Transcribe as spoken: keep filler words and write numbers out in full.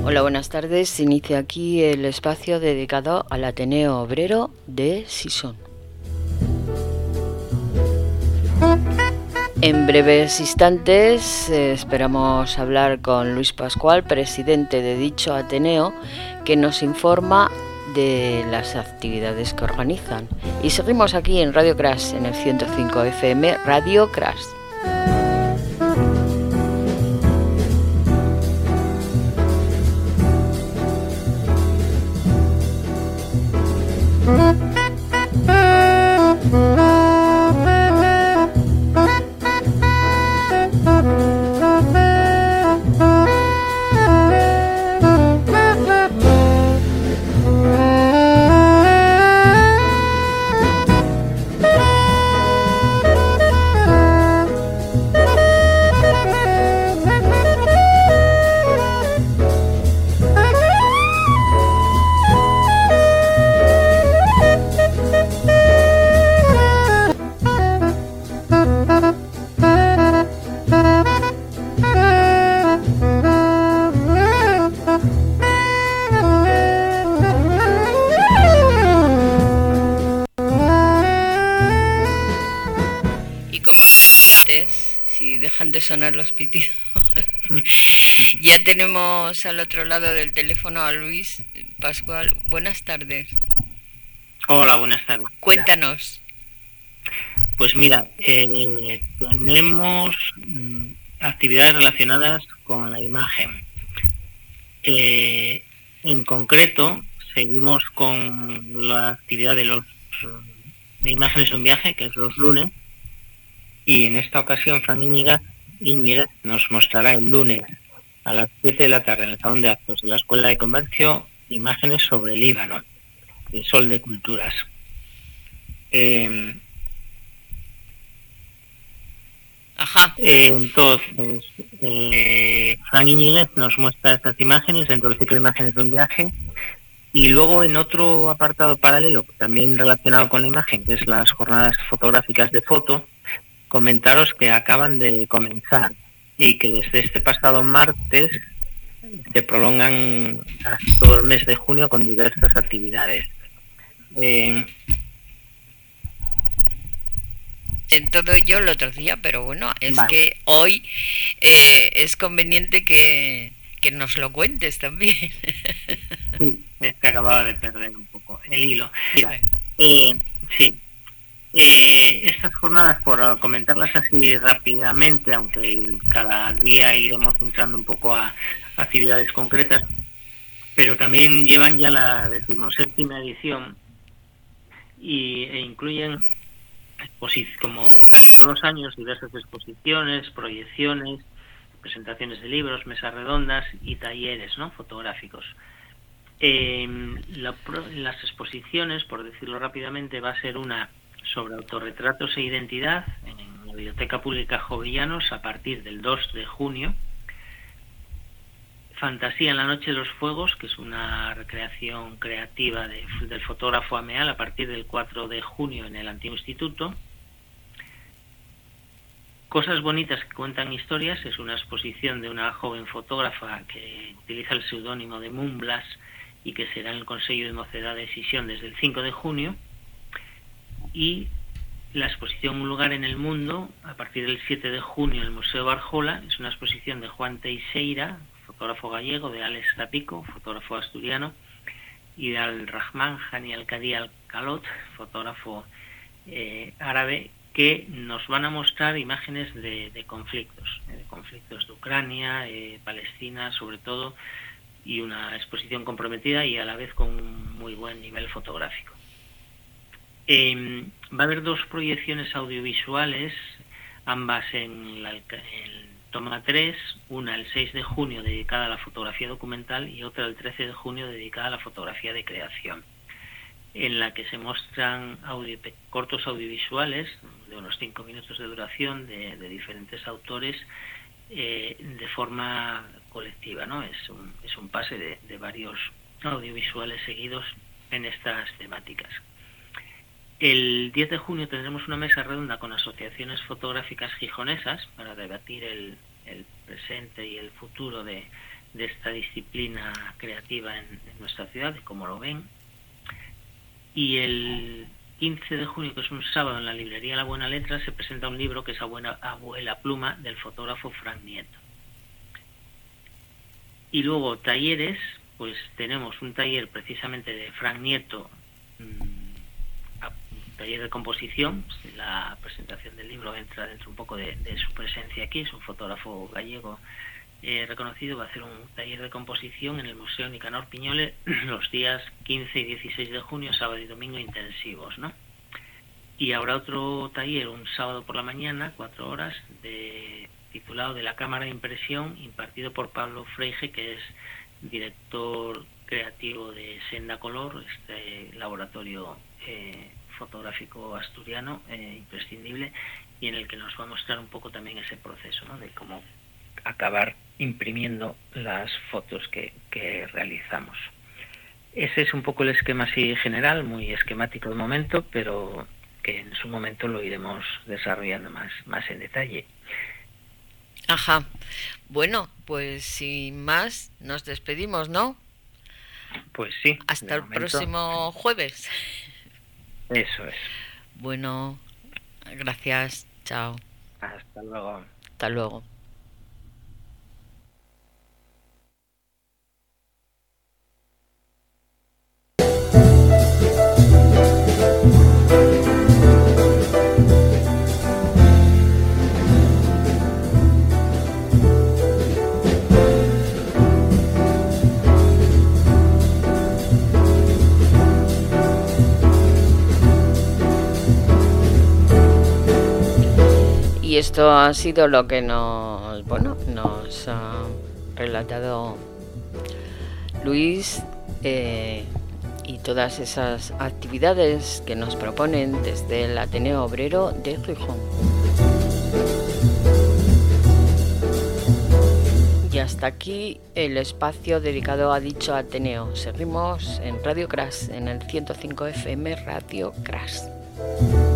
Hola, buenas tardes. Inicia aquí el espacio dedicado al Ateneo Obrero de Sison. En breves instantes eh, esperamos hablar con Luis Pascual, presidente de dicho Ateneo, que nos informa de las actividades que organizan. Y seguimos aquí en Radio Crash, en el ciento cinco F M, Radio Crash. Dejan de sonar los pitidos. Ya tenemos al otro lado del teléfono a Luis Pascual. Buenas tardes. Hola, buenas tardes. Cuéntanos. Pues mira, eh, tenemos mm, actividades relacionadas con la imagen. Eh, en concreto, seguimos con la actividad de los de imágenes de un viaje, que es los lunes. Y en esta ocasión, Fran Íñiguez, Íñiguez nos mostrará el lunes a las siete de la tarde en el Salón de Actos de la Escuela de Comercio imágenes sobre el Líbano, el Sol de Culturas. Eh, Ajá. Eh, entonces, eh, Fran Íñiguez nos muestra estas imágenes dentro del ciclo de imágenes de un viaje. Y luego en otro apartado paralelo, también relacionado con la imagen, que es las jornadas fotográficas de foto, comentaros que acaban de comenzar y que desde este pasado martes se prolongan hasta todo el mes de junio con diversas actividades. Eh, en todo ello el otro día, pero bueno, es vale. que hoy eh, es conveniente que, que nos lo cuentes también. Sí, es que acababa de perder un poco el hilo. Mira, eh, sí. Eh, estas jornadas, por comentarlas así rápidamente, aunque cada día iremos entrando un poco a, a actividades concretas, pero también llevan ya la decimoséptima edición y, e incluyen, como casi todos los años, diversas exposiciones, proyecciones, presentaciones de libros, mesas redondas y talleres, ¿no?, fotográficos. Eh, la, las exposiciones, por decirlo rápidamente, va a ser una sobre autorretratos e identidad en la Biblioteca Pública Jovellanos a partir del dos de junio. Fantasía en la Noche de los Fuegos, que es una recreación creativa de, del fotógrafo Ameal, a partir del cuatro de junio en el Antiguo Instituto. Cosas bonitas que cuentan historias, es una exposición de una joven fotógrafa que utiliza el seudónimo de Moonblas y que será en el Consejo de Mocedad de Sisión desde el cinco de junio. Y la exposición Un lugar en el mundo, a partir del siete de junio en el Museo Barjola, es una exposición de Juan Teixeira, fotógrafo gallego, de Alex Zapico, fotógrafo asturiano, y de Al-Rahman Hani Al-Qadi Al-Kalot, fotógrafo eh, árabe, que nos van a mostrar imágenes de, de conflictos, eh, de conflictos de Ucrania, eh, Palestina sobre todo, y una exposición comprometida y a la vez con un muy buen nivel fotográfico. Eh, va a haber dos proyecciones audiovisuales, ambas en, la, en toma tres, una el seis de junio dedicada a la fotografía documental y otra el trece de junio dedicada a la fotografía de creación, en la que se muestran audio, cortos audiovisuales de unos cinco minutos de duración de, de diferentes autores eh, de forma colectiva, ¿no? Es un, es un pase de, de varios audiovisuales seguidos en estas temáticas. El diez de junio tendremos una mesa redonda con asociaciones fotográficas gijonesas para debatir el, el presente y el futuro de, de esta disciplina creativa en, en nuestra ciudad, de cómo lo ven. Y el quince de junio, que es un sábado, en la librería La Buena Letra, se presenta un libro que es Abuela, Abuela Pluma, del fotógrafo Frank Nieto. Y luego talleres, pues tenemos un taller precisamente de Frank Nieto, mmm, un taller de composición. La presentación del libro entra dentro un poco de, de su presencia aquí. Es un fotógrafo gallego eh, reconocido. Va a hacer un taller de composición en el Museo Nicanor Piñole los días quince y dieciséis de junio, sábado y domingo intensivos, ¿no? Y habrá otro taller un sábado por la mañana, cuatro horas, de, titulado De la Cámara de Impresión, impartido por Pablo Freige, que es director creativo de Senda Color, este laboratorio eh, fotográfico asturiano eh, imprescindible, y en el que nos va a mostrar un poco también ese proceso, ¿no?, de cómo acabar imprimiendo las fotos que, que realizamos. Ese es un poco el esquema así general, muy esquemático de momento, pero que en su momento lo iremos desarrollando más, más en detalle. Ajá. Bueno, pues sin más, nos despedimos, ¿no? Pues sí. Hasta el momento, próximo jueves. Eso es. Bueno, gracias. Chao. Hasta luego. Hasta luego. Y esto ha sido lo que nos, bueno, nos ha relatado Luis eh, y todas esas actividades que nos proponen desde el Ateneo Obrero de Gijón. Y hasta aquí el espacio dedicado a dicho Ateneo. Seguimos en Radio Crash, en el ciento cinco F M Radio Crash.